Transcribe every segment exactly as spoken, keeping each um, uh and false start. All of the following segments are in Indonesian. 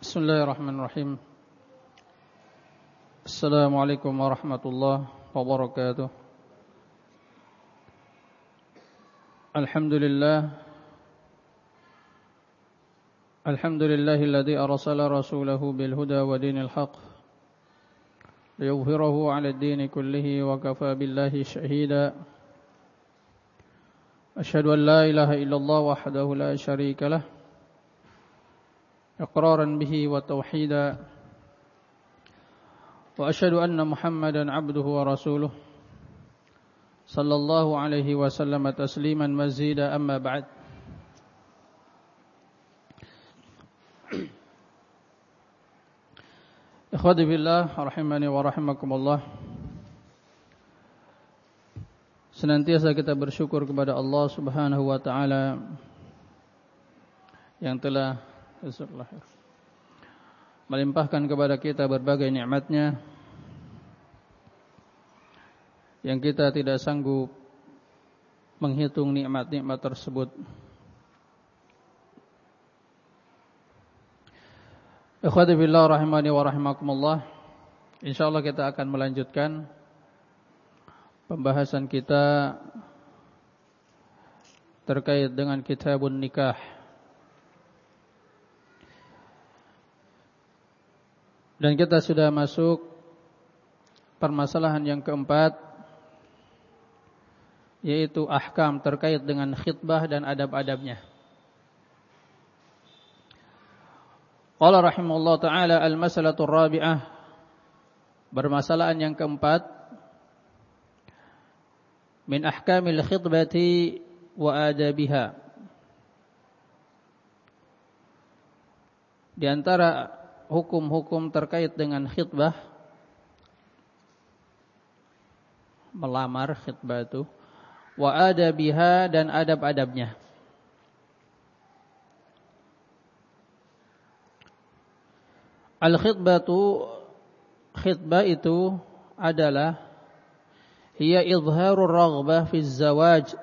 Bismillahirrahmanirrahim. Assalamualaikum warahmatullahi wabarakatuh. Alhamdulillah Alhamdulillahilladzi arsala rasulahu bil huda wa dinil haqq liyudhhirahu 'alad dini kullihi wa kafaa billahi shahida. Asyhadu an la ilaha illallah wahdahu la syarika lah iqraran bihi wa tauhida. Wa asyhadu anna Muhammadan 'abduhu wa rasuluh sallallahu alaihi wasallam tasliman mazida, amma ba'd. Ikhwati fillah rahimani wa rahimakumullah. Senantiasa kita bersyukur kepada Allah Subhanahu wa taala yang telah melimpahkan kepada kita berbagai nikmat-Nya yang kita tidak sanggup menghitung nikmat-nikmat tersebut. Ikhwati fillah rahimani wa rahimakumullah. Insyaallah kita akan melanjutkan pembahasan kita terkait dengan kitabun nikah. Dan kita sudah masuk permasalahan yang keempat, yaitu ahkam terkait dengan khitbah dan adab-adabnya. Qala rahimahullah ta'ala al-mas'alatur rabi'ah, permasalahan yang keempat, min ahkamil khitbati wa adabiha. Di antara hukum-hukum terkait dengan khitbah, melamar khitbah itu, wa adabiha, dan adab-adabnya. Al-khitbatu, khitbah itu adalah hiya izharur raghbah fi zawaj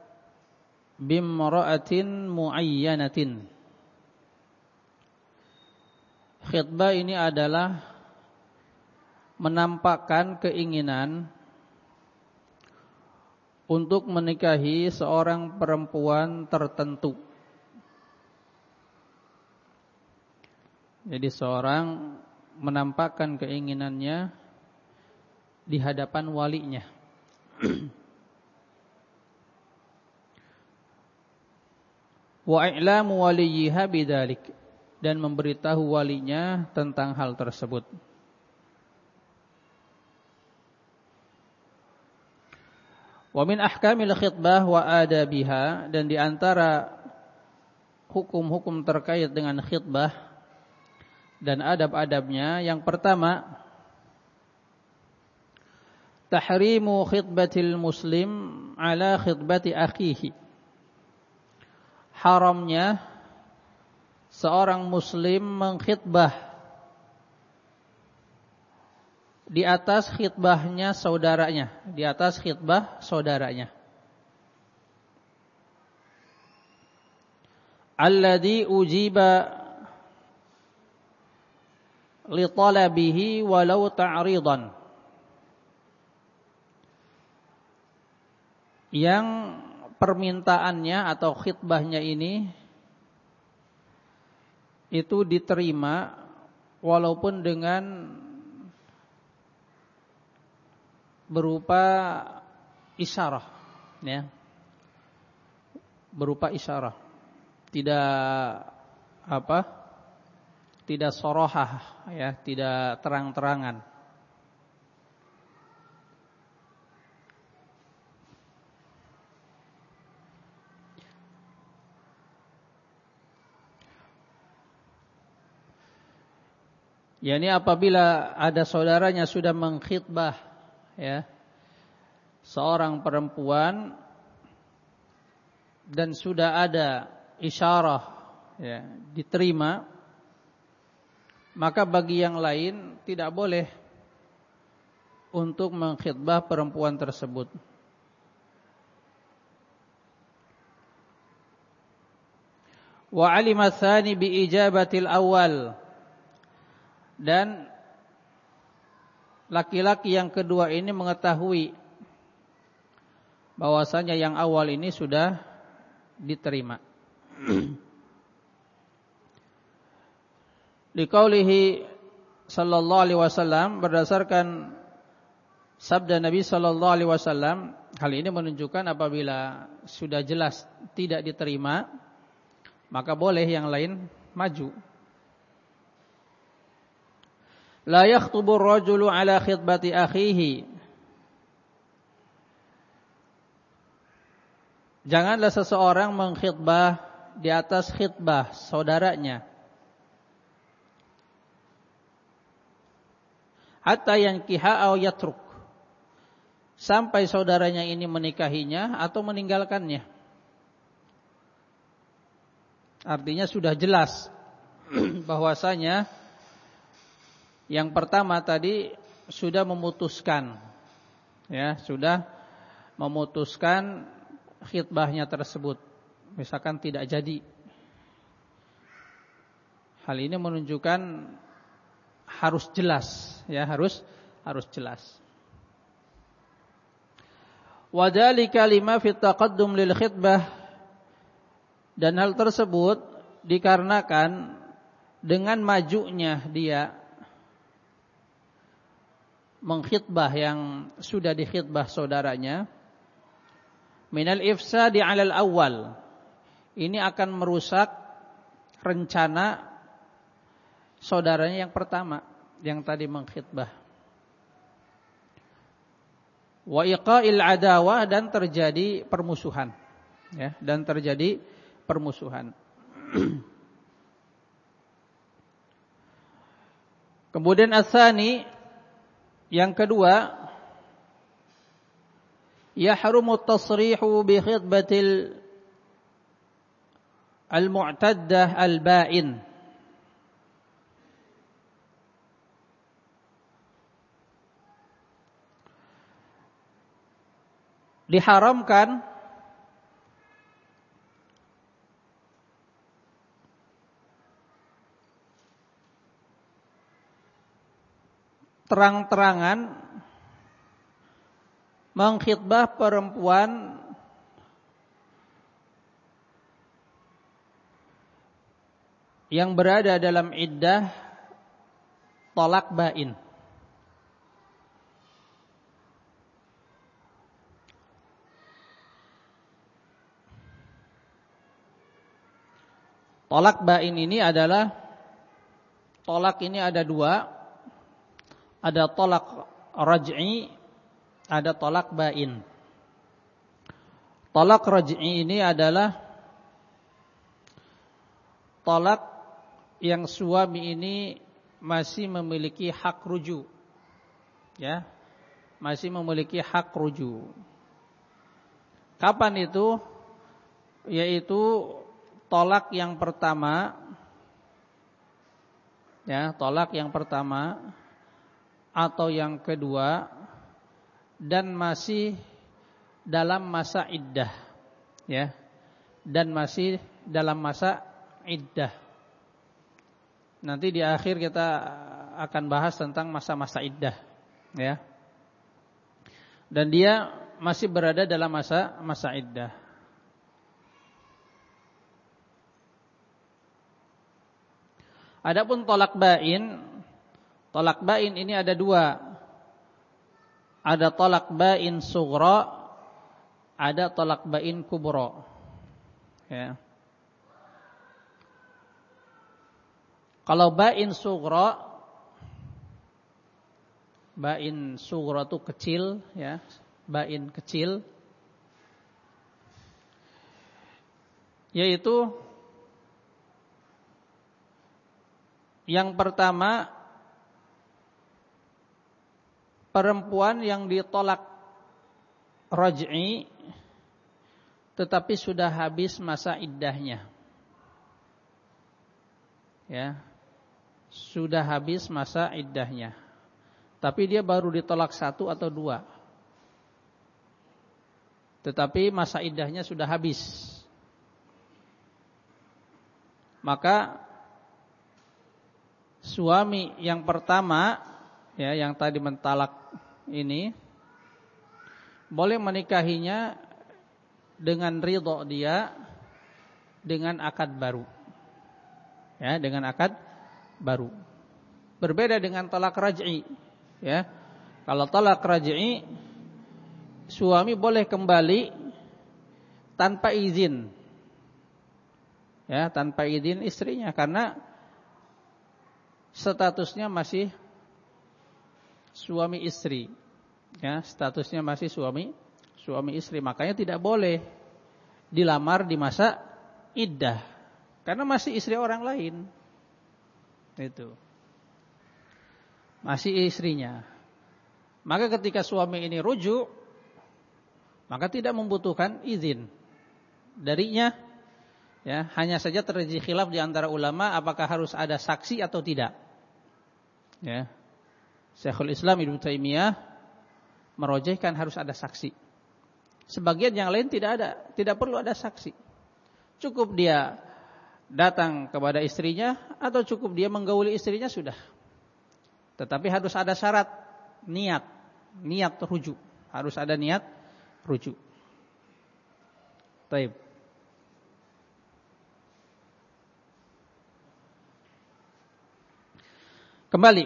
bimra'atin muayyanatin. Khitbah ini adalah menampakkan keinginan untuk menikahi seorang perempuan tertentu. Jadi seorang menampakkan keinginannya di hadapan walinya. Wa i'lamu waliyha bidzalik, dan memberitahu walinya tentang hal tersebut. Wa min ahkamil khitbah wa adabiha, dan di antara hukum-hukum terkait dengan khitbah dan adab-adabnya, yang pertama, tahrimu khitbatil muslim ala khitbati akhihi. Haramnya seorang muslim mengkhitbah di atas khitbahnya saudaranya, di atas khitbah saudaranya. Alladzi ujiba li talabihi walau ta'ridan. Yang permintaannya atau khitbahnya ini itu diterima walaupun dengan berupa isyarah, ya, berupa isyarah, tidak apa, tidak sorohah, ya, tidak terang-terangan. Yani apabila ada saudaranya sudah mengkhitbah, ya, seorang perempuan dan sudah ada isyarah, ya, diterima, maka bagi yang lain tidak boleh untuk mengkhitbah perempuan tersebut. Wa alima tsani bi ijabatil awal, Dan laki-laki yang kedua ini mengetahui bahwasanya yang awal ini sudah diterima. Liqaulihi sallallahu alaihi wasallam, berdasarkan sabda Nabi sallallahu alaihi wasallam, hal ini menunjukkan apabila sudah jelas tidak diterima, maka boleh yang lain maju. La yakhtubu ar-rajulu ala khitbati akhihi. Janganlah seseorang mengkhitbah di atas khitbah saudaranya. Hatta yankiha aw yatruk. Sampai saudaranya ini menikahinya atau meninggalkannya. Artinya sudah jelas bahwasanya yang pertama tadi sudah memutuskan, ya, sudah memutuskan khitbahnya tersebut, misalkan tidak jadi. Hal ini menunjukkan harus jelas, ya, harus harus jelas. Wa dzalika lima fi taqaddum lil khitbah, dan hal tersebut dikarenakan dengan majunya dia mengkhitbah yang sudah dikhitbah saudaranya, minal ifsadi 'alal awwal, ini akan merusak rencana saudaranya yang pertama yang tadi mengkhitbah. Wa iqa'il adawah, dan terjadi permusuhan, ya, dan terjadi permusuhan. Kemudian asani, yang kedua, yahrumu at-tasrihu bi khitbatil al-mu'taddah al-ba'in. Diharamkan terang-terangan mengkhitbah perempuan yang berada dalam iddah talak bain. Talak bain ini adalah, talak ini ada dua. Ada talak raj'i, ada talak bain. Talak raj'i ini adalah talak yang suami ini masih memiliki hak rujuk, ya, masih memiliki hak rujuk. Kapan itu? Yaitu talak yang pertama, ya, talak yang pertama atau yang kedua, dan masih dalam masa iddah, ya, dan masih dalam masa iddah. Nanti di akhir kita akan bahas tentang masa-masa iddah, ya. Dan dia masih berada dalam masa masa iddah. Adapun talak bain, talak bain ini ada dua. Ada talak bain sughra, ada talak bain kubra, ya. Kalau bain sughra, bain sughra itu kecil, ya, bain kecil, yaitu yang pertama, perempuan yang ditolak raj'i tetapi sudah habis masa iddahnya, ya, sudah habis masa iddahnya, tapi dia baru ditolak satu atau dua, tetapi masa iddahnya sudah habis. Maka suami yang pertama, ya, yang tadi mentalak ini, boleh menikahinya dengan ridho dia dengan akad baru. Ya, dengan akad baru. Berbeda dengan talak raj'i, ya. Kalau talak raj'i, suami boleh kembali tanpa izin. Ya, tanpa izin istrinya karena statusnya masih suami istri. Ya, statusnya masih suami suami istri, makanya tidak boleh dilamar di masa iddah karena masih istri orang lain. Itu. Masih istrinya. Maka ketika suami ini rujuk, maka tidak membutuhkan izin darinya. Ya, hanya saja terjadi khilaf di antara ulama apakah harus ada saksi atau tidak. Ya. Syekhul Islam Ibnu Taimiyah merojehkan harus ada saksi. Sebagian yang lain tidak ada, tidak perlu ada saksi. Cukup dia datang kepada istrinya atau cukup dia menggauli istrinya sudah. Tetapi harus ada syarat niat, niat rujuk. Harus ada niat rujuk. Baik. Kembali.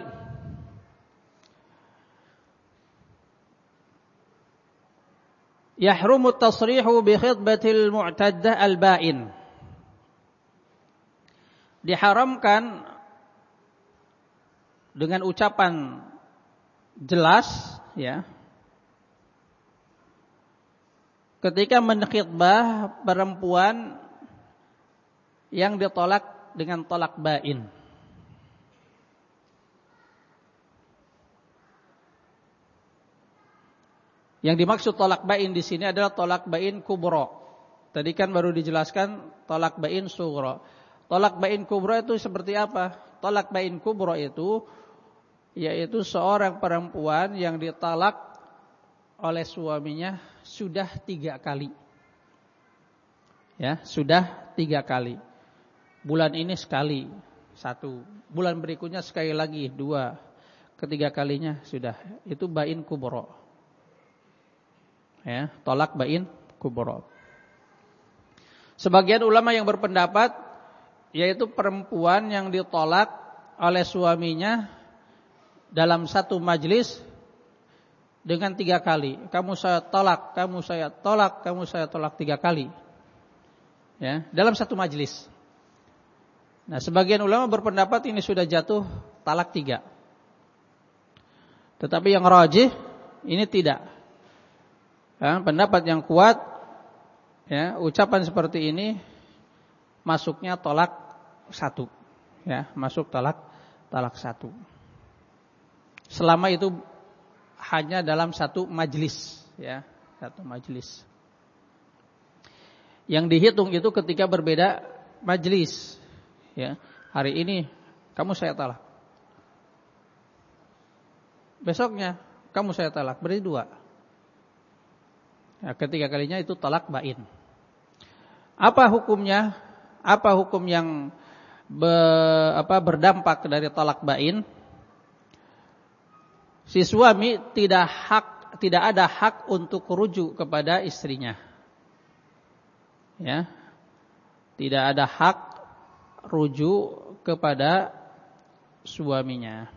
Yahrumu at-tasrihu bi khitbatil mu'taddah al-ba'in. Diharamkan dengan ucapan jelas, ya, ketika menkhitbah perempuan yang ditolak dengan tolak ba'in. Yang dimaksud tolak ba'in di sini adalah tolak ba'in kubra. Tadi kan baru dijelaskan tolak ba'in sughra. Tolak ba'in kubra itu seperti apa? Tolak ba'in kubra itu yaitu seorang perempuan yang ditalak oleh suaminya sudah tiga kali. Ya, sudah tiga kali. Bulan ini sekali, satu. Bulan berikutnya sekali lagi, dua. Ketiga kalinya sudah. Itu ba'in kubra. Ya, tolak ba'in kubra. Sebagian ulama yang berpendapat yaitu perempuan yang ditolak oleh suaminya dalam satu majlis dengan tiga kali. Kamu saya tolak, kamu saya tolak, kamu saya tolak tiga kali. Ya, dalam satu majlis. Nah, sebagian ulama berpendapat ini sudah jatuh talak tiga. Tetapi yang rajih ini tidak. Ya, pendapat yang kuat, ya, ucapan seperti ini masuknya tolak satu, ya, masuk talak talak satu. Selama itu hanya dalam satu majelis, ya, satu majelis. Yang dihitung itu ketika berbeda majelis, ya. Hari ini kamu saya talak, besoknya kamu saya talak, berarti dua. Ya, ketiga kalinya itu talak ba'in. Apa hukumnya? Apa hukum yang be, apa, berdampak dari talak ba'in? Si suami tidak hak, tidak ada hak untuk rujuk kepada istrinya. Ya, tidak ada hak rujuk kepada suaminya.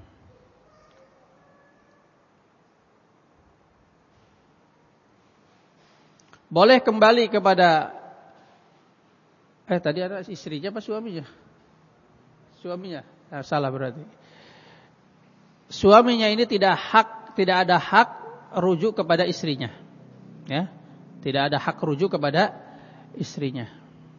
Boleh kembali kepada eh tadi ada istrinya apa suaminya? Suaminya. Nah, salah berarti. Suaminya ini tidak hak, tidak ada hak rujuk kepada istrinya. Ya. Tidak ada hak rujuk kepada istrinya.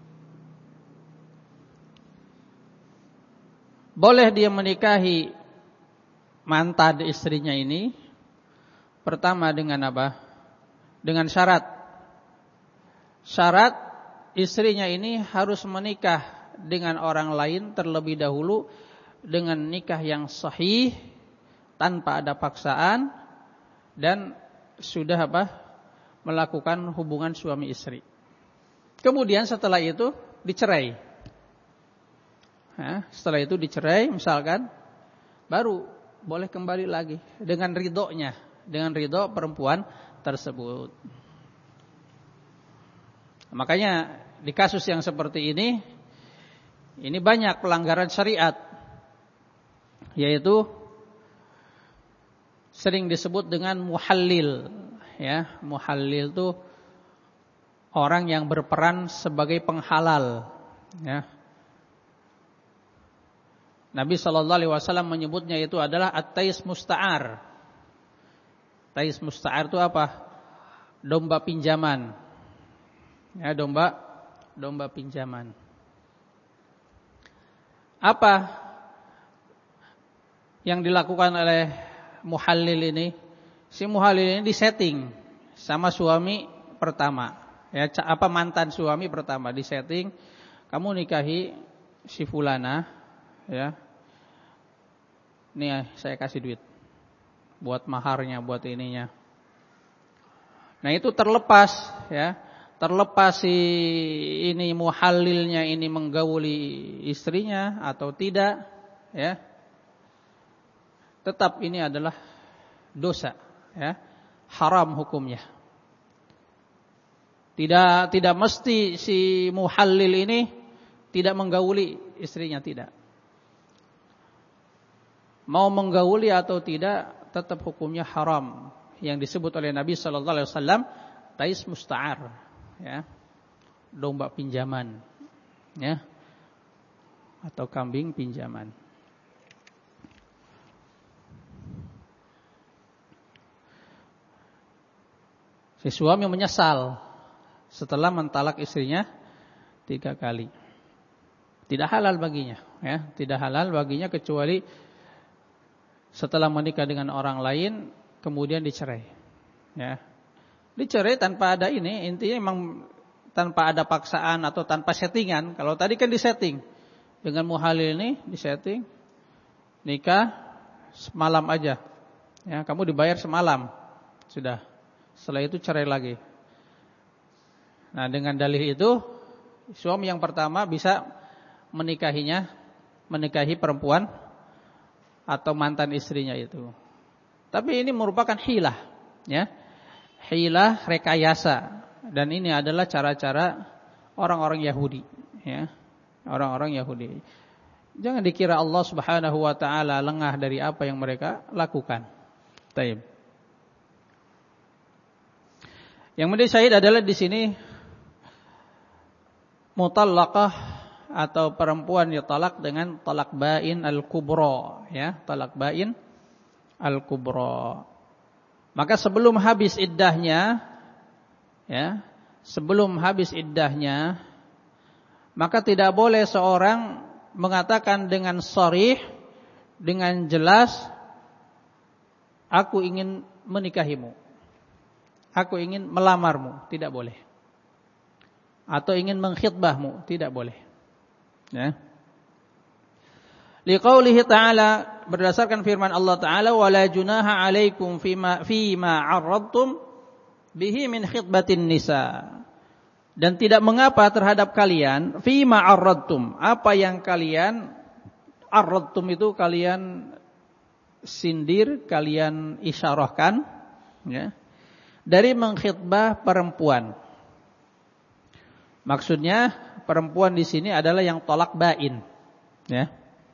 Boleh dia menikahi mantan istrinya ini pertama dengan apa? Dengan syarat. Syarat istrinya ini harus menikah dengan orang lain terlebih dahulu dengan nikah yang sahih tanpa ada paksaan dan sudah apa? Melakukan hubungan suami istri. Kemudian setelah itu dicerai. Nah, setelah itu dicerai misalkan, baru boleh kembali lagi dengan ridhonya, dengan ridho perempuan tersebut. Makanya di kasus yang seperti ini, ini banyak pelanggaran syariat, yaitu sering disebut dengan muhallil. Ya, muhallil itu orang yang berperan sebagai penghalal. Ya. Nabi shallallahu alaihi wasallam menyebutnya itu adalah at-tais musta'ar. Tais musta'ar itu apa? Domba pinjaman. Ya, domba domba pinjaman. Apa yang dilakukan oleh muhallil ini? Si muhallil ini disetting sama suami pertama. Ya, apa mantan suami pertama disetting, kamu nikahi si fulana, ya. Nih saya kasih duit buat maharnya, buat ininya. Nah, itu terlepas, ya. Terlepas si ini muhallilnya ini menggauli istrinya atau tidak, ya. Tetap ini adalah dosa, ya. Haram hukumnya. Tidak tidak mesti si muhallil ini tidak menggauli istrinya, tidak. Mau menggauli atau tidak, tetap hukumnya haram. Yang disebut oleh Nabi sallallahu alaihi wasallam tais musta'ar, ya. Domba pinjaman, ya. Atau kambing pinjaman. Si suami menyesal setelah mentalak istrinya tiga kali. Tidak halal baginya, ya. Tidak halal baginya kecuali setelah menikah dengan orang lain kemudian dicerai, ya. Dicerai tanpa ada ini, intinya memang tanpa ada paksaan atau tanpa settingan. Kalau tadi kan disetting dengan muhallil ini, disetting nikah semalam aja, ya. Kamu dibayar semalam, sudah. Setelah itu cerai lagi. Nah, dengan dalih itu suami yang pertama bisa menikahinya, menikahi perempuan atau mantan istrinya itu. Tapi ini merupakan hilah, ya. Hilah, rekayasa, dan ini adalah cara-cara orang-orang Yahudi, ya. Orang-orang Yahudi. Jangan dikira Allah Subhanahu wa taala lengah dari apa yang mereka lakukan. Taib. Yang menjadi syahid adalah di sini mutallaqah atau perempuan ditalak dengan talak bain al-kubra, ya, talak bain al-kubra. Maka sebelum habis iddahnya, ya, sebelum habis iddahnya, maka tidak boleh seorang mengatakan dengan sharih, dengan jelas, aku ingin menikahimu, aku ingin melamarmu, tidak boleh. Atau ingin mengkhitbahmu, tidak boleh. Ya. Liqaulihi ta'ala, berdasarkan firman Allah Ta'ala, wala junaha 'alaikum fima fima 'arradtum bihi min khitbatin nisa. Dan tidak mengapa terhadap kalian fima 'arradtum, apa yang kalian arradtum itu kalian sindir, kalian isyarahkan, ya, dari mengkhitbah perempuan. Maksudnya perempuan di sini adalah yang tolak bain, ya.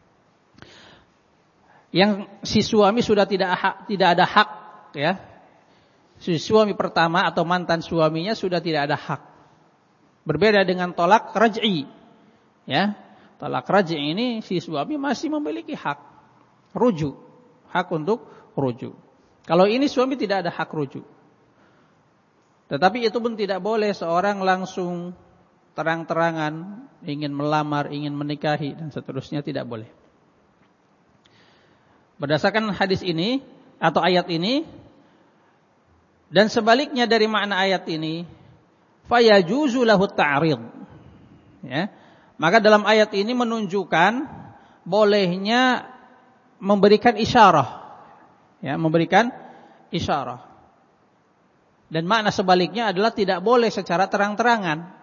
Yang si suami sudah tidak hak, tidak ada hak, ya. Si suami pertama atau mantan suaminya sudah tidak ada hak. Berbeda dengan tolak raj'i, ya. Tolak raj'i ini si suami masih memiliki hak rujuk, hak untuk rujuk. Kalau ini suami tidak ada hak rujuk. Tetapi itu pun tidak boleh seorang langsung terang-terangan ingin melamar, ingin menikahi dan seterusnya, tidak boleh. Berdasarkan hadis ini atau ayat ini dan sebaliknya dari makna ayat ini, fayajuzu lahu ta'rid. Ya. Maka dalam ayat ini menunjukkan bolehnya memberikan isyarah. Ya, memberikan isyarah. Dan makna sebaliknya adalah tidak boleh secara terang-terangan.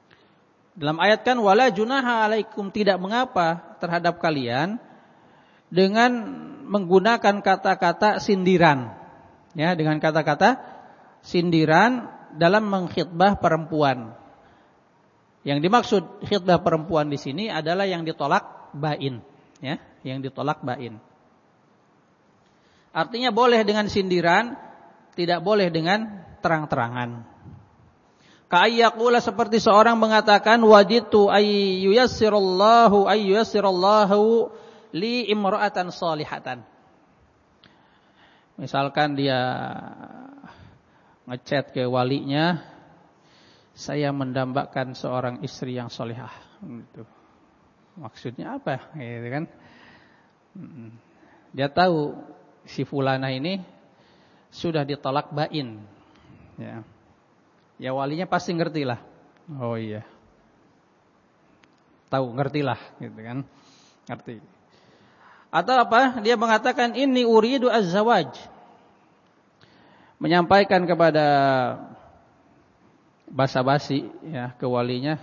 Dalam ayat kan wala junaha alaikum, tidak mengapa terhadap kalian dengan menggunakan kata-kata sindiran, ya, dengan kata-kata sindiran dalam mengkhitbah perempuan. Yang dimaksud khitbah perempuan di sini adalah yang ditolak bain, ya, yang ditolak bain. Artinya boleh dengan sindiran, tidak boleh dengan terang-terangan. Ka'ayyaqula, seperti seorang mengatakan, wajidtu ayyuyassirallahu ayyuyassirallahu li imra'atan salihatan. Misalkan dia ngechat ke walinya, saya mendambakan seorang istri yang salihah. Gitu. Maksudnya apa? Gitu kan? Dia tahu si fulana ini sudah ditolak bain. Ya. Ya walinya pasti ngertilah. Oh iya. Tahu, ngertilah, gitu kan? Ngerti. Atau apa? Dia mengatakan inni uridu az-zawaj. Menyampaikan kepada basa-basi, ya, ke walinya,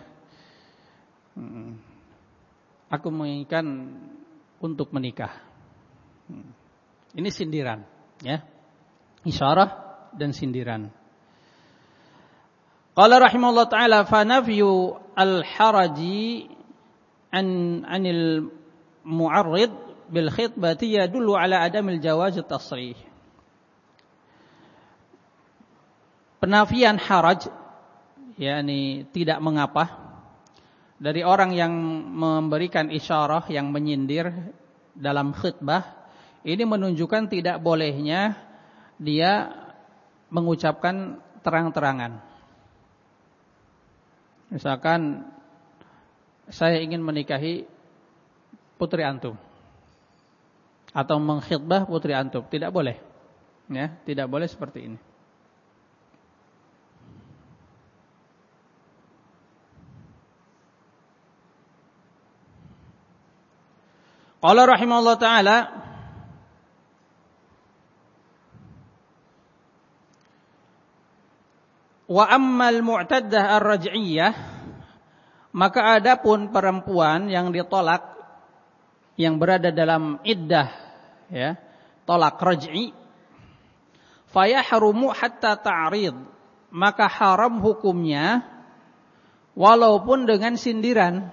aku menginginkan untuk menikah. Ini sindiran, ya. Isyarah dan sindiran. Qala rahimahullah ta'ala fa nafyu al-haraji an anil mu'arrid bil khitbati yadullu ala adamil jawaz at-tasrih. Penafian haraj, yakni tidak mengapa, dari orang yang memberikan isyarah, yang menyindir dalam khitbah, ini menunjukkan tidak bolehnya dia mengucapkan terang-terangan. Misalkan saya ingin menikahi putri antum atau mengkhitbah putri antum, tidak boleh. Ya, tidak boleh seperti ini. Qala rahimahullah ta'ala wa ammal mu'taddah ar-raj'iyyah, maka adapun perempuan yang ditolak, yang berada dalam iddah, ya, tolak raj'i, fayahrumu hatta ta'rid, maka haram hukumnya walaupun dengan sindiran.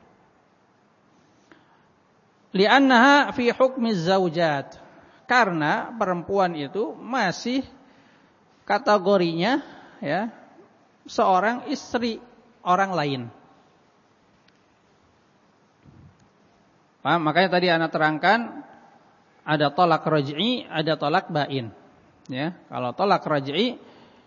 Li'annaha fi hukmi zaujat, karena perempuan itu masih kategorinya, ya, seorang istri orang lain. Paham? Makanya tadi ana terangkan ada tolak raj'i, ada tolak bain. Ya, kalau tolak raj'i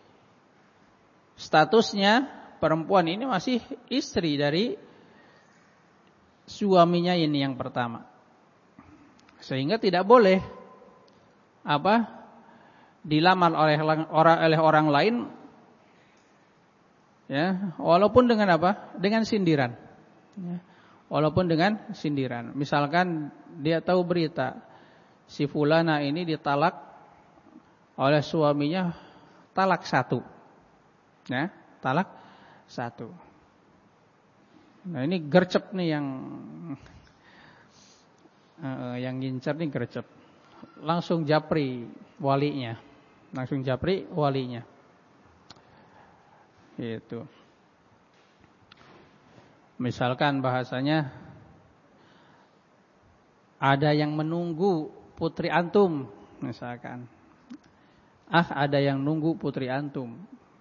statusnya perempuan ini masih istri dari suaminya ini yang pertama. Sehingga tidak boleh apa? dilamar oleh orang oleh orang lain, ya, walaupun dengan apa? Dengan sindiran. Ya, walaupun dengan sindiran. Misalkan dia tahu berita si fulana ini ditalak oleh suaminya talak satu. Ya, talak satu. Nah, ini gercep nih yang uh, yang ngincer nih gercep. Langsung japri walinya. Langsung japri walinya. Gitu. Misalkan bahasanya ada yang menunggu putri antum, misalkan. Ah, ada yang nunggu putri antum.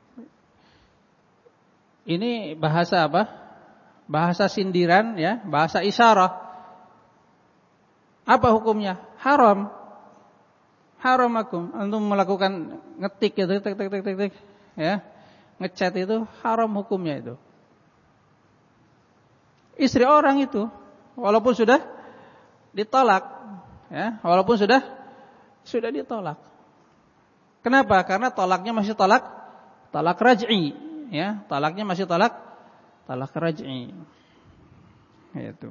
Ini bahasa apa? Bahasa sindiran, ya, bahasa isyarah. Apa hukumnya? Haram. Haram akum. Antum melakukan ngetik gitu, tik tik tik tik tik, ya. Ngechat itu haram hukumnya itu. Istri orang itu walaupun sudah ditolak, ya, walaupun sudah sudah ditolak. Kenapa? Karena tolaknya masih tolak talak raj'i, ya, talaknya masih talak talak raj'i. Itu.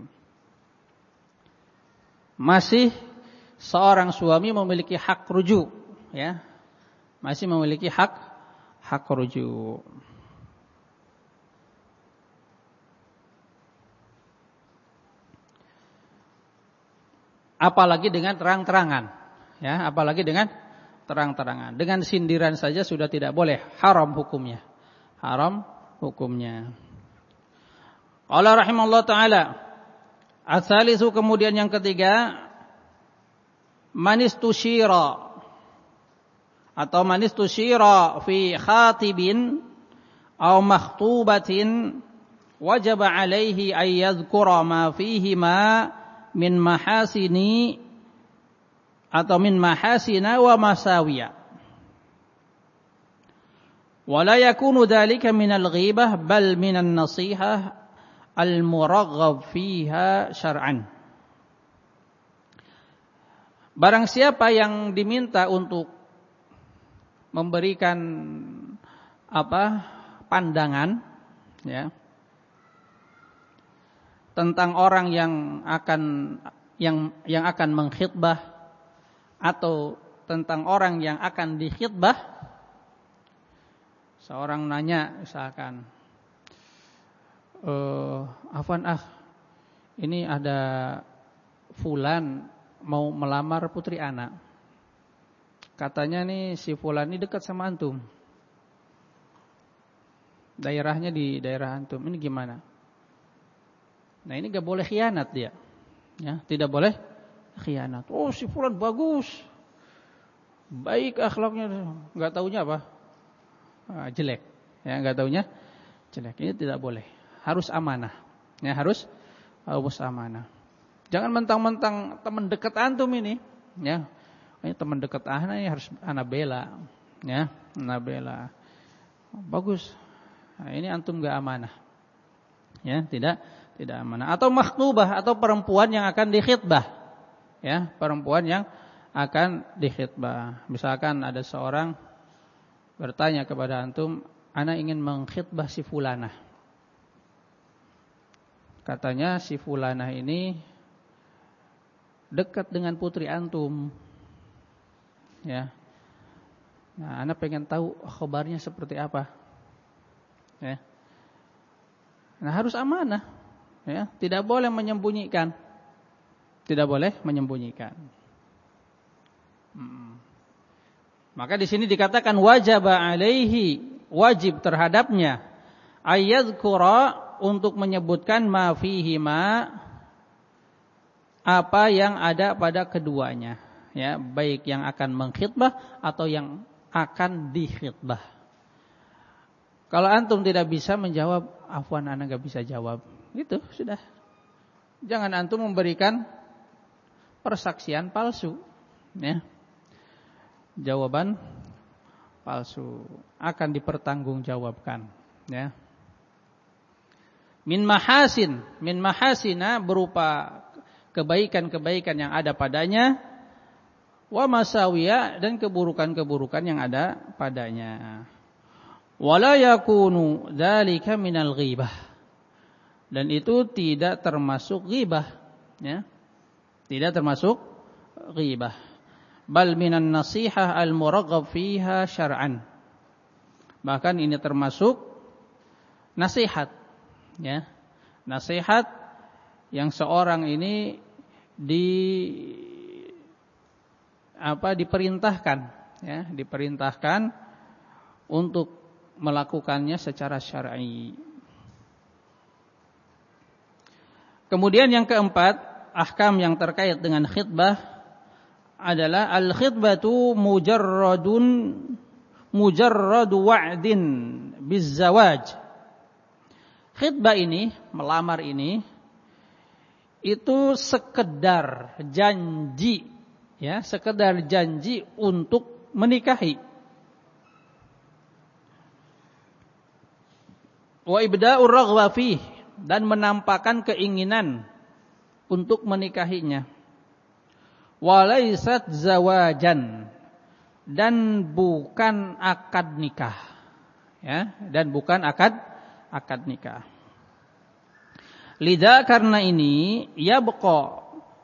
Masih seorang suami memiliki hak rujuk, ya. Masih memiliki hak hak rujuk. Apalagi dengan terang-terangan, ya, apalagi dengan terang-terangan. Dengan sindiran saja sudah tidak boleh, haram hukumnya. Haram hukumnya. Qala rahimallahu taala, ats-tsalitsu, kemudian yang ketiga, manistusyira atau manistusyira fi khatibin aw makhtubatin wajaba alaihi ay yadhkura ma fihi ma min mahasini atau min mahasina wa masawiya. Wa la yakunu dhalika min al-ghibah bal min an-nasihah al-muraghab fiha syar'an. Barang siapa yang diminta untuk memberikan apa pandangan, ya, tentang orang yang akan yang yang akan mengkhitbah atau tentang orang yang akan dikhitbah. Seorang nanya misalkan, eh, afwan ah, ini ada fulan mau melamar putri ana. Katanya nih si fulan ini dekat sama antum. Daerahnya di daerah antum. Ini gimana? Nah, ini gak boleh khianat dia. Ya, tidak boleh khianat. Oh, si fulan bagus. Baik akhlaknya, enggak taunya apa? Ah, jelek. Ya, enggak taunya jelek. Ini tidak boleh. Harus amanah. Ya, harus harus amanah. Jangan mentang-mentang teman dekat antum ini, ya. Ini teman dekat ana ini harus ana bela. Ya, ana bela. Bagus. Nah, ini antum enggak amanah. Ya, tidak tidak amanah. Atau makhtubah, atau perempuan yang akan dikhitbah. Ya, perempuan yang akan dikhitbah. Misalkan ada seorang bertanya kepada antum, ana ingin mengkhitbah si fulanah. Katanya si fulanah ini dekat dengan putri antum. Ya. Nah, ana pengen tahu kabarnya seperti apa. Ya. Nah, harus amanah. Ya, tidak boleh menyembunyikan. Tidak boleh menyembunyikan. Hmm. Maka di sini dikatakan wajaba alaihi, wajib terhadapnya, ayyadhkura, untuk menyebutkan ma fihi ma, apa yang ada pada keduanya, ya, baik yang akan mengkhitbah atau yang akan dikhitbah. Kalau antum tidak bisa menjawab, afwan ana enggak bisa jawab. Gitu, sudah. Jangan antum memberikan persaksian palsu, ya. Jawaban palsu akan dipertanggungjawabkan, ya. Min mahasin, min mahasina berupa kebaikan-kebaikan yang ada padanya, wa masawiya, dan keburukan-keburukan yang ada padanya. Wala yakunu dzalika minal ghibah. Dan itu tidak termasuk ghibah, ya. Tidak termasuk ghibah. Bal minan nasihah al-muraghab fiha syar'an. Bahkan ini termasuk nasihat, ya. Nasihat yang seorang ini di apa diperintahkan, ya, diperintahkan untuk melakukannya secara syar'i. Kemudian yang keempat, ahkam yang terkait dengan khitbah adalah al-khitbatu mujarradun mujarradu wa'din bizzawaj. Khitbah ini, melamar ini, itu sekedar janji, ya, sekedar janji untuk menikahi. Wa ibda'ur raghba fih, dan menampakkan keinginan untuk menikahinya. Walaisat zawajan, dan bukan akad nikah, ya, dan bukan akad akad nikah. Lidha, karena ini, yabqa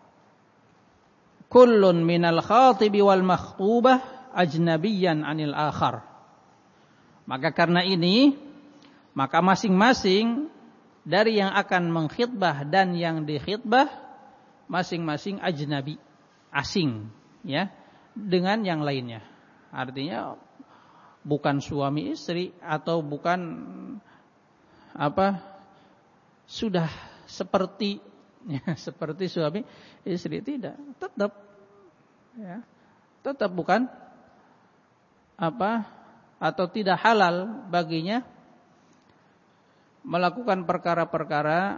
kullun minal khatibi wal makhtubah ajnabiyyan anil akhar. Maka karena ini, maka masing-masing dari yang akan mengkhitbah dan yang dikhitbah masing-masing ajnabi, asing, ya, dengan yang lainnya. Artinya bukan suami istri atau bukan apa sudah seperti ya, seperti suami istri, tidak, tetap ya, tetap bukan apa atau tidak halal baginya melakukan perkara-perkara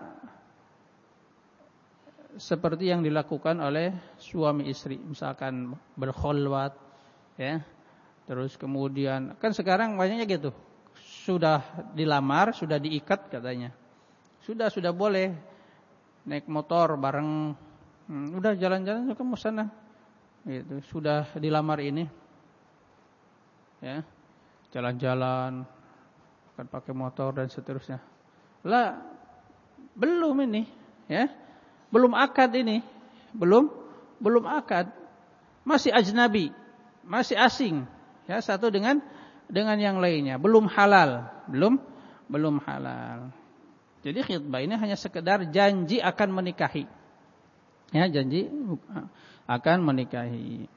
seperti yang dilakukan oleh suami istri, misalkan berkhulwat, ya. Terus kemudian kan sekarang banyaknya gitu, sudah dilamar, sudah diikat katanya, sudah sudah boleh naik motor bareng, hmm, udah jalan-jalan ke sana, gitu. Sudah dilamar ini, ya, jalan-jalan, akan pakai motor dan seterusnya. Lah, belum ini, ya, belum akad ini, belum, belum akad, masih ajnabi, masih asing, ya, satu dengan dengan yang lainnya, belum halal, belum, belum halal. Jadi khitbah ini hanya sekedar janji akan menikahi, ya, janji akan menikahi.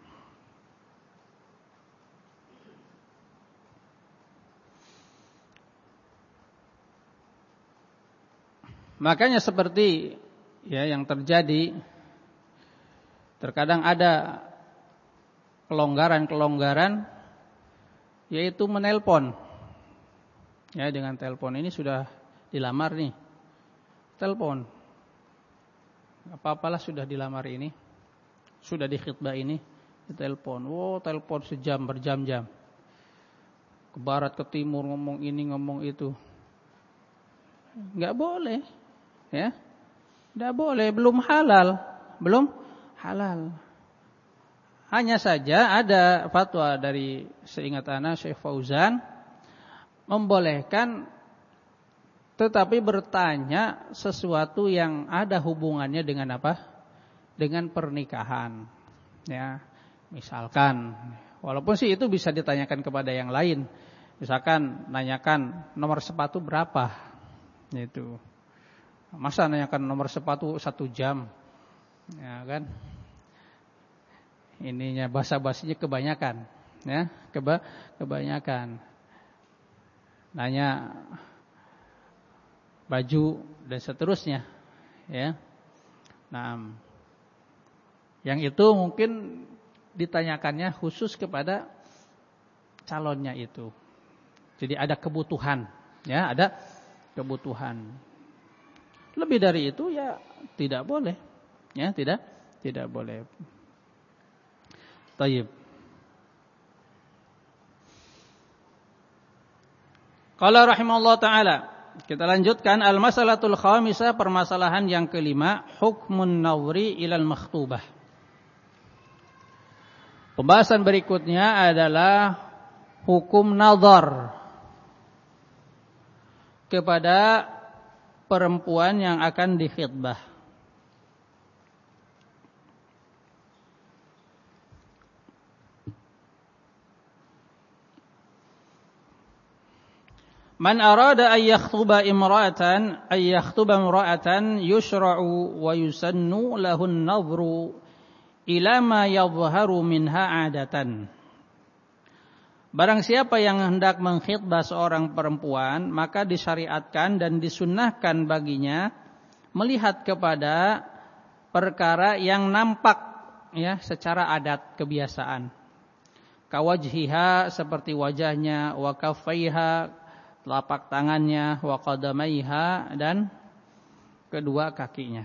Makanya seperti ya yang terjadi, terkadang ada kelonggaran-kelonggaran, yaitu menelpon. Ya, dengan telepon ini sudah dilamar nih, telepon, apa-apalah sudah dilamar ini, sudah dikhitbah ini, ditelepon, wow, telepon sejam berjam-jam, ke barat ke timur ngomong ini ngomong itu, nggak boleh. Ya, tidak boleh, belum halal, belum halal. Hanya saja ada fatwa dari seingat ana Syekh Fauzan membolehkan, tetapi bertanya sesuatu yang ada hubungannya dengan apa? Dengan pernikahan. Ya, misalkan, walaupun sih itu bisa ditanyakan kepada yang lain. Misalkan nanyakan nomor sepatu berapa, itu. Masa nanyakan nomor sepatu satu jam, ya kan? Ininya basa-basinya kebanyakan, ya, keba kebanyakan. Nanya baju dan seterusnya, ya. Nah, yang itu mungkin ditanyakannya khusus kepada calonnya itu. Jadi ada kebutuhan, ya, ada kebutuhan. Lebih dari itu ya tidak boleh, ya, tidak tidak boleh. Tayyib. Qala rahimahullah taala, kita lanjutkan al-masalatul khamisah, permasalahan yang kelima, hukmun nawri ilal makhtubah. Pembahasan berikutnya adalah hukum nazar kepada perempuan yang akan dikhitbah. Man arada ay yakhtuba imra'atan ay yakhtuba imra'atan yushra'u wa yusannu lahu an-nadhru ila ma yadhharu minha 'adatan. Barang siapa yang hendak mengkhitbah seorang perempuan, maka disyariatkan dan disunnahkan baginya melihat kepada perkara yang nampak, ya, secara adat kebiasaan. Kawajhiha, seperti wajahnya, wa kaffaiha, telapak tangannya, wa qadamaiha, dan kedua kakinya.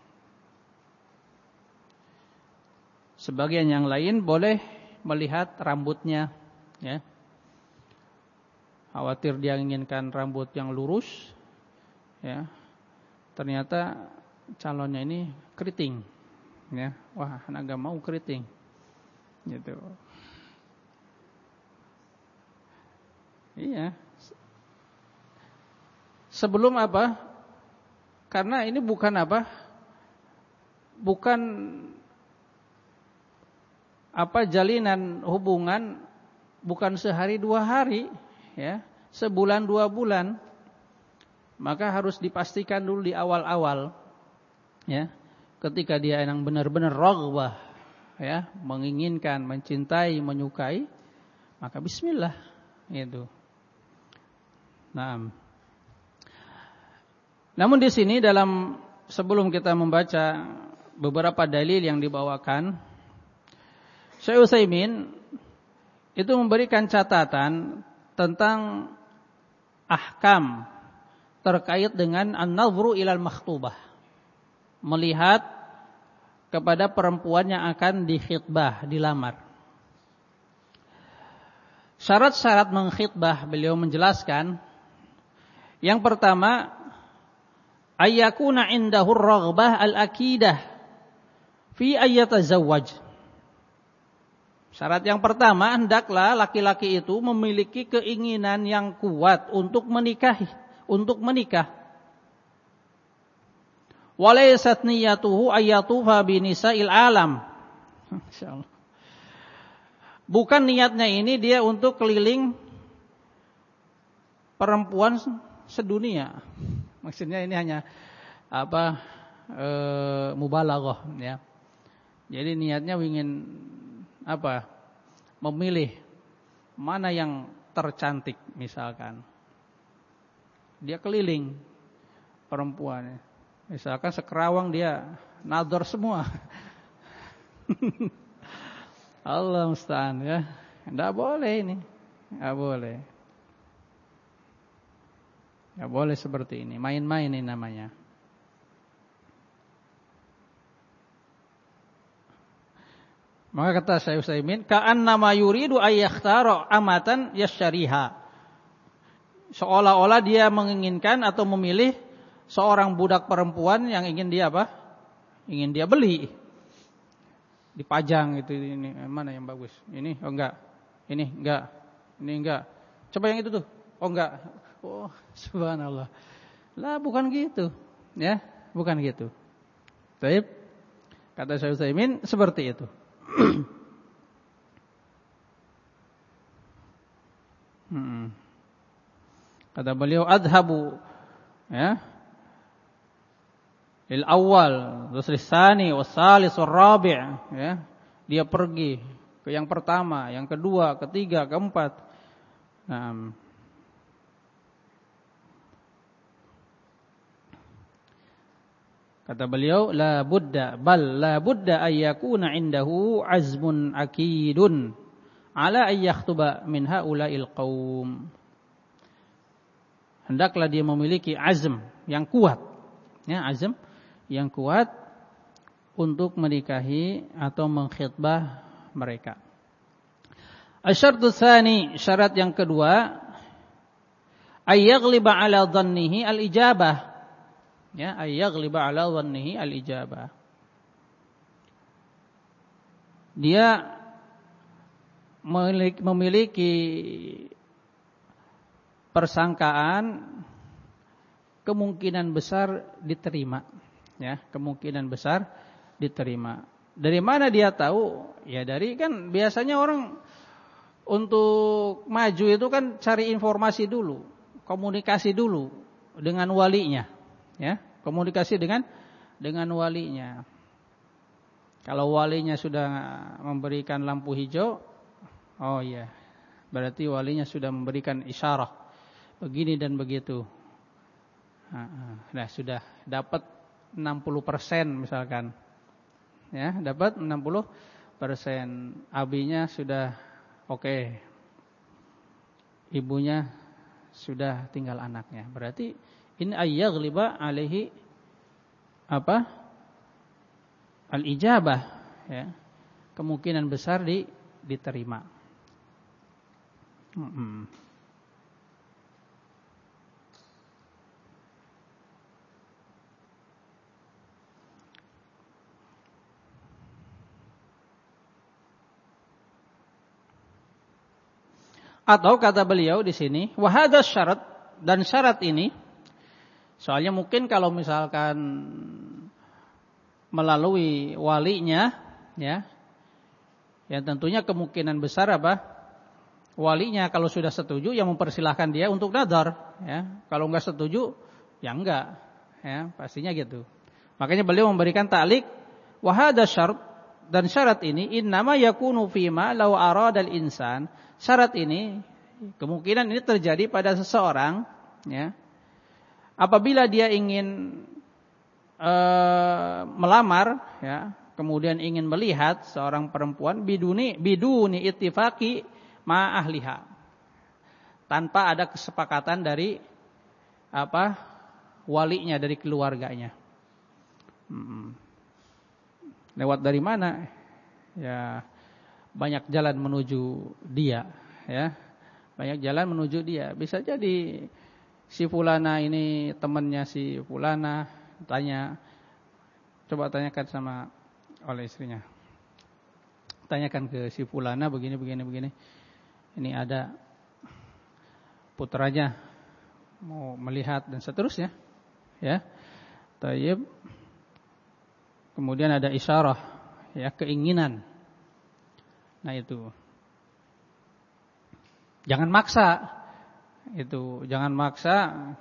Sebagian yang lain boleh melihat rambutnya, ya. Khawatir dia inginkan rambut yang lurus, ya. Ternyata calonnya ini keriting, ya. Wah, anak gak mau keriting, gitu. Iya. Sebelum apa? Karena ini bukan apa? Bukan apa jalinan hubungan, bukan sehari dua hari, ya, sebulan dua bulan. Maka harus dipastikan dulu di awal-awal, ya. ketika dia yang benar-benar raghbah, ya, menginginkan, mencintai, menyukai, maka bismillah itu. Naam. Namun di sini dalam sebelum kita membaca beberapa dalil yang dibawakan, Syekh Utsaimin itu memberikan catatan tentang ahkam terkait dengan an-nadhru ilal makhtubah, melihat kepada perempuan yang akan dikhitbah, dilamar. Syarat-syarat mengkhitbah beliau menjelaskan, yang pertama, ayyakuna indahu ar-raghbah al-akidah fi ayyatazawwaj. Syarat yang pertama, hendaklah laki-laki itu memiliki keinginan yang kuat untuk menikahi, untuk menikah. Walaysat niyatuhu ayyatufa bi nisa'il alam. Insyaallah. Bukan niatnya ini dia untuk keliling perempuan sedunia. Maksudnya ini hanya apa e, mubalaghah, ya. Jadi niatnya ingin apa? Memilih mana yang tercantik misalkan. Dia keliling perempuan. Misalkan sekerawang dia nador semua. Allah musta'an, ya. Enggak boleh ini. Enggak boleh. Enggak boleh seperti ini. Main-main ini namanya. Maka kata Syekh Utsaimin, ka'annama yuridu ayyakhtara amatan yasyariha. Seolah-olah dia menginginkan atau memilih seorang budak perempuan yang ingin dia apa? Ingin dia beli. Dipajang itu, ini mana yang bagus? Ini oh enggak. Ini enggak. Ini enggak. Coba yang itu tuh. Oh enggak. Oh, subhanallah. Lah bukan gitu, ya. Bukan gitu. Baik. Kata Syekh Utsaimin seperti itu. hmm. Kata beliau adhabu, ya, lil awal, terus lisani, wasalis, warabi', ya. Dia pergi ke yang pertama, yang kedua, ketiga, keempat. Nah, kata beliau, la budda bal la budda ayyakuna indahu azmun akidun ala ayyakhtuba min haula'il qaum. Hendaklah dia memiliki azm yang kuat, ya, azm yang kuat untuk menikahi atau mengkhitbah mereka. Asyartu tsani, syarat yang kedua, ayyaghliba ala dhannihi al-ijabah. Ya, ayyaghliba ala dhannihi al-ijabah. Dia memiliki, memiliki persangkaan kemungkinan besar diterima, ya, kemungkinan besar diterima. Dari mana dia tahu? Ya dari kan biasanya orang untuk maju itu kan cari informasi dulu, komunikasi dulu dengan walinya, ya, komunikasi dengan dengan walinya. Kalau walinya sudah memberikan lampu hijau, oh ya, berarti walinya sudah memberikan isyarah begini dan begitu. Nah, sudah dapat enam puluh persen misalkan. Ya, dapat enam puluh persen. Abinya sudah oke. Okay. Ibunya sudah tinggal anaknya. Berarti ini ayyaghliba alaihi apa? Al-ijabah, ya. Kemungkinan besar di, diterima. Hmm. Atau kata beliau di sini, wa hadza syarat, dan syarat ini, soalnya mungkin kalau misalkan melalui walinya, ya, ya tentunya kemungkinan besar apa? Walinya kalau sudah setuju, ya mempersilahkan dia untuk nadar, ya. Kalau enggak setuju, ya enggak, ya pastinya gitu. Makanya beliau memberikan ta'liq wa hadza syart, dan syarat ini innama yakunu fima law aradal insan. Syarat ini kemungkinan ini terjadi pada seseorang ya. Apabila dia ingin uh, melamar ya, kemudian ingin melihat seorang perempuan biduni biduni ittifaqi ma ahliha. Tanpa ada kesepakatan dari apa? Walinya, dari keluarganya. Hmm. Lewat dari mana? Ya, banyak jalan menuju dia, ya. Banyak jalan menuju dia. Bisa jadi si fulana ini temannya si fulana, tanya, coba tanyakan sama oleh istrinya. Tanyakan ke si fulana begini begini begini. Ini ada putranya mau melihat dan seterusnya, ya. Tayyib. Kemudian ada isyarah, ya, keinginan. Nah itu. Jangan maksa. Itu, jangan maksa.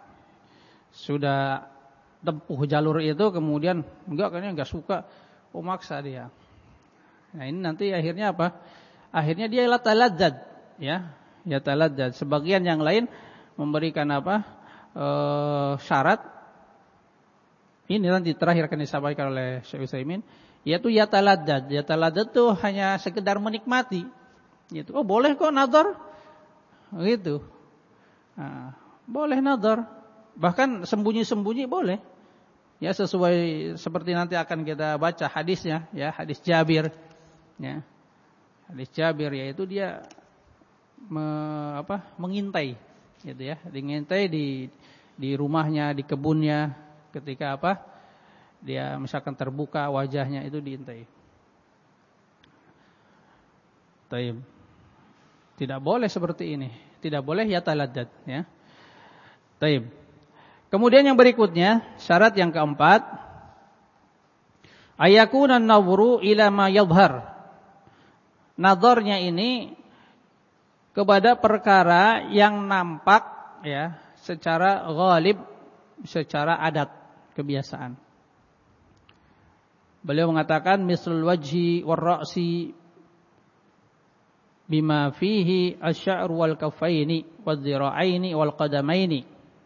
Sudah tempuh jalur itu kemudian enggak, kayaknya enggak suka. Oh, maksa dia. Nah, ini nanti akhirnya apa? Akhirnya dia yataladzad, ya. Yataladzad. Sebagian yang lain memberikan apa? E, syarat. Ini nanti terakhir akan disampaikan oleh Syekh Utsaimin, yaitu yataladdad. Yataladdad itu hanya sekedar menikmati. Gitu. Oh, boleh kok nazar. Gitu. Nah, boleh nazar. Bahkan sembunyi-sembunyi boleh. Ya, sesuai seperti nanti akan kita baca hadisnya, ya, hadis Jabir. Ya. Hadis Jabir yaitu dia me, apa? mengintai, gitu ya. Mengintai di di rumahnya, di kebunnya. Ketika apa? Dia misalkan terbuka wajahnya itu diintai. Taib. Tidak boleh seperti ini. Tidak boleh yataladdad, ya. Taib. Kemudian yang berikutnya, syarat yang keempat, ayakuna an-nadhru ila ma yadhhar. Nadharnya ini kepada perkara yang nampak, ya, secara ghalib, secara adat, kebiasaan. Beliau mengatakan mislul wajhi war ra'si bima fihi asy-sya'r wal kaffaini wadh-dhira'aini wal qadamaini.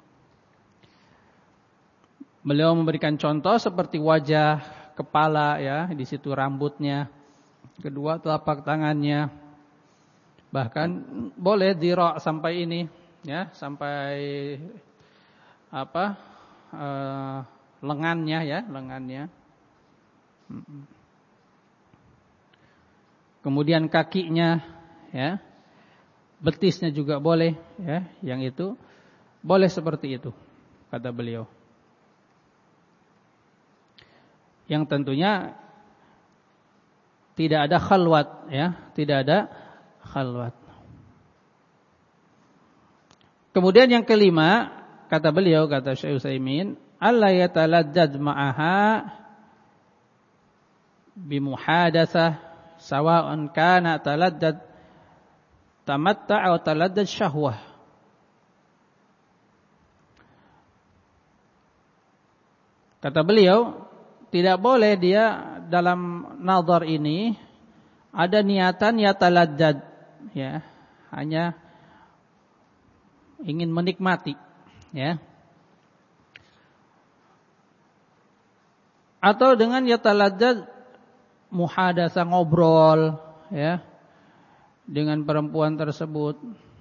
Beliau memberikan contoh seperti wajah, kepala, ya, di situ rambutnya, kedua telapak tangannya. Bahkan boleh dhira' sampai ini, ya, sampai apa? Uh, lengannya, ya, lengannya. Kemudian kakinya, ya, betisnya juga boleh, ya, yang itu boleh seperti itu, kata beliau. Yang tentunya tidak ada khalwat, ya, tidak ada khalwat. Kemudian yang kelima, kata beliau, kata Syekh Utsaimin, alla yataladdad ma'aha bimuhadatsah sawa'un kana taladdad tamatta' atau taladdad syahwah. Kata beliau, tidak boleh dia dalam nazar ini ada niatan yataladdad, ya, hanya ingin menikmati, ya. Atau dengan yataladdad muhadasa, ngobrol, ya, dengan perempuan tersebut.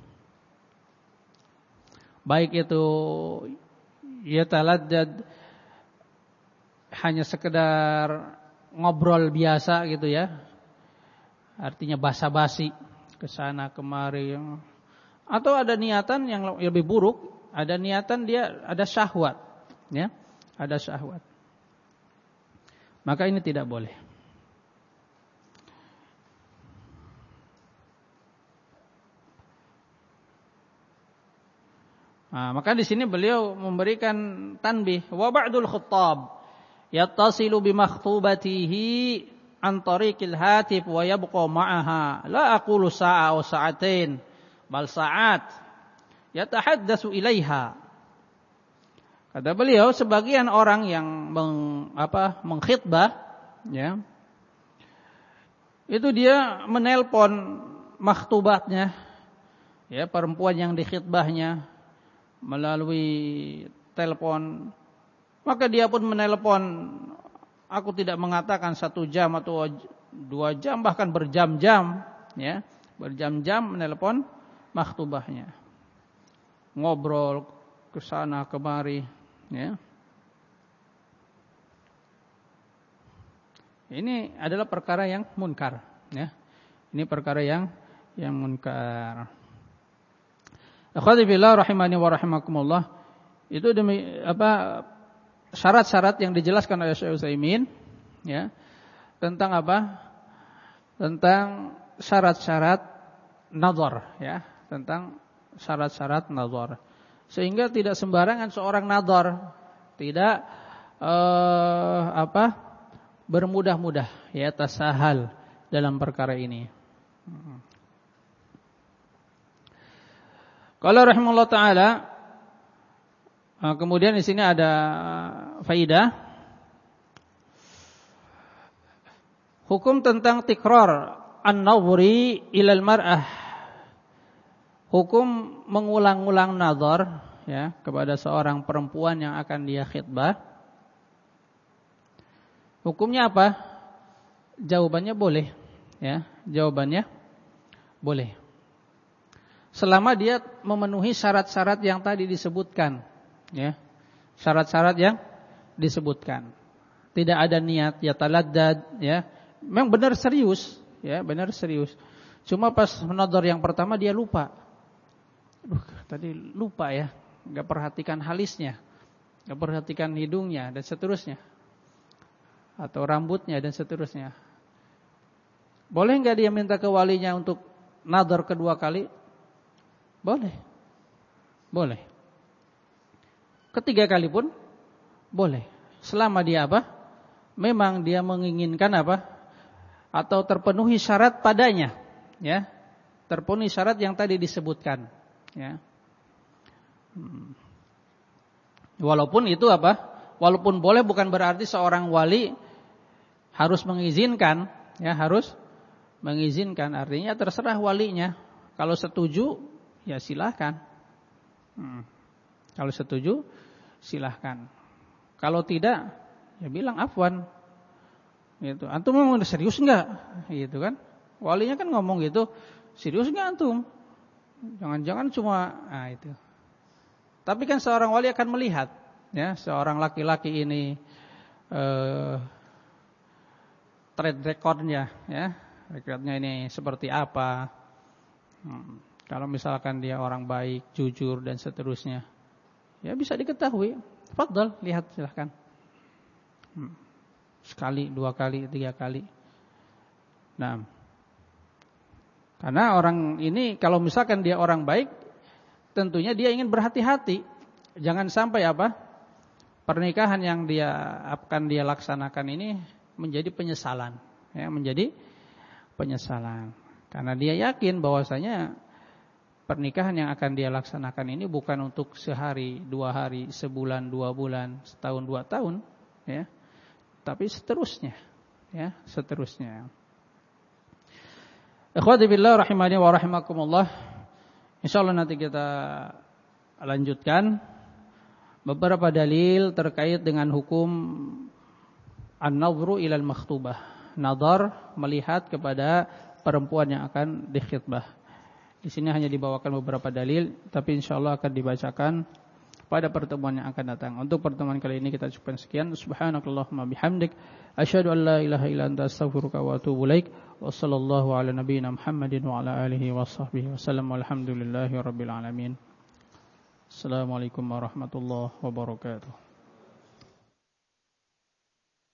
Baik itu yataladdad hanya sekedar ngobrol biasa gitu, ya. Artinya basa-basi ke sana kemari. Atau ada niatan yang lebih buruk, ada niatan dia ada syahwat, ya. Ada syahwat. Maka ini tidak boleh. Nah, maka di sini beliau memberikan tanbih, wa ba'dul khuttab yattasilu bi makhtubatihi an tariqil hatif wa yabqa ma'aha la aqulu sa'a aw sa'atain bal sa'at yatahaddatsu ilaiha. Kata beliau, sebagian orang yang meng, apa, mengkhitbah, ya, itu dia menelpon makhtubatnya, ya, perempuan yang dikhitbahnya melalui telepon. Maka dia pun menelpon, aku tidak mengatakan satu jam atau dua jam, bahkan berjam-jam, ya, berjam-jam menelpon makhtubahnya, ngobrol ke sana kemari, ya. Ini adalah perkara yang munkar, ya. Ini perkara yang yang munkar. Akhwati fillah rahimani wa rahimakumullah. Itu demi apa syarat-syarat yang dijelaskan oleh Syekh Utsaimin, ya. Tentang apa? Tentang syarat-syarat nazar, ya, tentang syarat-syarat nazar. Sehingga tidak sembarangan seorang nazar, tidak eh, apa? bermudah-mudah, ya, tasahal dalam perkara ini. Qala rahimahullah taala, kemudian di sini ada faidah hukum tentang tikrar an-nadhri ilal mar'ah. Hukum mengulang-ulang nazar, ya, kepada seorang perempuan yang akan dia khitbah. Hukumnya apa? Jawabannya boleh, ya. Jawabannya boleh. Selama dia memenuhi syarat-syarat yang tadi disebutkan, ya. Syarat-syarat yang disebutkan. Tidak ada niat ya taladdad, ya. Memang benar serius, ya, benar serius. Cuma pas menodor yang pertama dia lupa. Aduh, tadi lupa, ya. Enggak perhatikan halisnya, enggak perhatikan hidungnya dan seterusnya. Atau rambutnya dan seterusnya. Boleh enggak dia minta ke walinya untuk nadhar kedua kali? Boleh. Boleh. Ketiga kali pun boleh. Selama dia apa? Memang dia menginginkan apa? Atau terpenuhi syarat padanya, ya. Terpenuhi syarat yang tadi disebutkan, ya. Hmm. Walaupun itu apa? Walaupun boleh bukan berarti seorang wali harus mengizinkan, ya, harus mengizinkan. Artinya terserah walinya. Kalau setuju, ya silahkan. Hmm. Kalau setuju, silahkan. Kalau tidak, ya bilang afwan. Gitu. Antum memang serius enggak? Gitu kan? Walinya kan ngomong gitu, serius enggak antum? Jangan-jangan cuma, nah itu. Tapi kan seorang wali akan melihat, ya, seorang laki-laki ini eh, track recordnya, ya, recordnya ini seperti apa. Hmm. Kalau misalkan dia orang baik, jujur dan seterusnya, ya bisa diketahui. Fadhal, lihat silahkan. Hmm. Sekali, dua kali, tiga kali. Nah, karena orang ini kalau misalkan dia orang baik, tentunya dia ingin berhati-hati. Jangan sampai apa? Pernikahan yang dia akan dia laksanakan ini menjadi penyesalan, ya, menjadi penyesalan. Karena dia yakin bahwasanya pernikahan yang akan dia laksanakan ini bukan untuk sehari, dua hari, sebulan, dua bulan, setahun, dua tahun, ya. Tapi seterusnya, ya, seterusnya. Ikhwati billah rahimani wa rahimakumullah. Insyaallah nanti kita lanjutkan beberapa dalil terkait dengan hukum an-nadhru ilal makhtubah. Nadhar, melihat kepada perempuan yang akan dikhitbah. Di sini hanya dibawakan beberapa dalil, tapi insyaallah akan dibacakan pada pertemuan yang akan datang. Untuk pertemuan kali ini kita cukupkan sekian. Subhanakallahumma bihamdik, asyhadu an la ilaha illa anta, astaghfiruka wa atubu ilaik. Wa sallallahu ala nabiyyina Muhammadin wa ala alihi washabbihi wasallam. Walhamdulillahirabbil alamin. Assalamualaikum warahmatullahi wabarakatuh.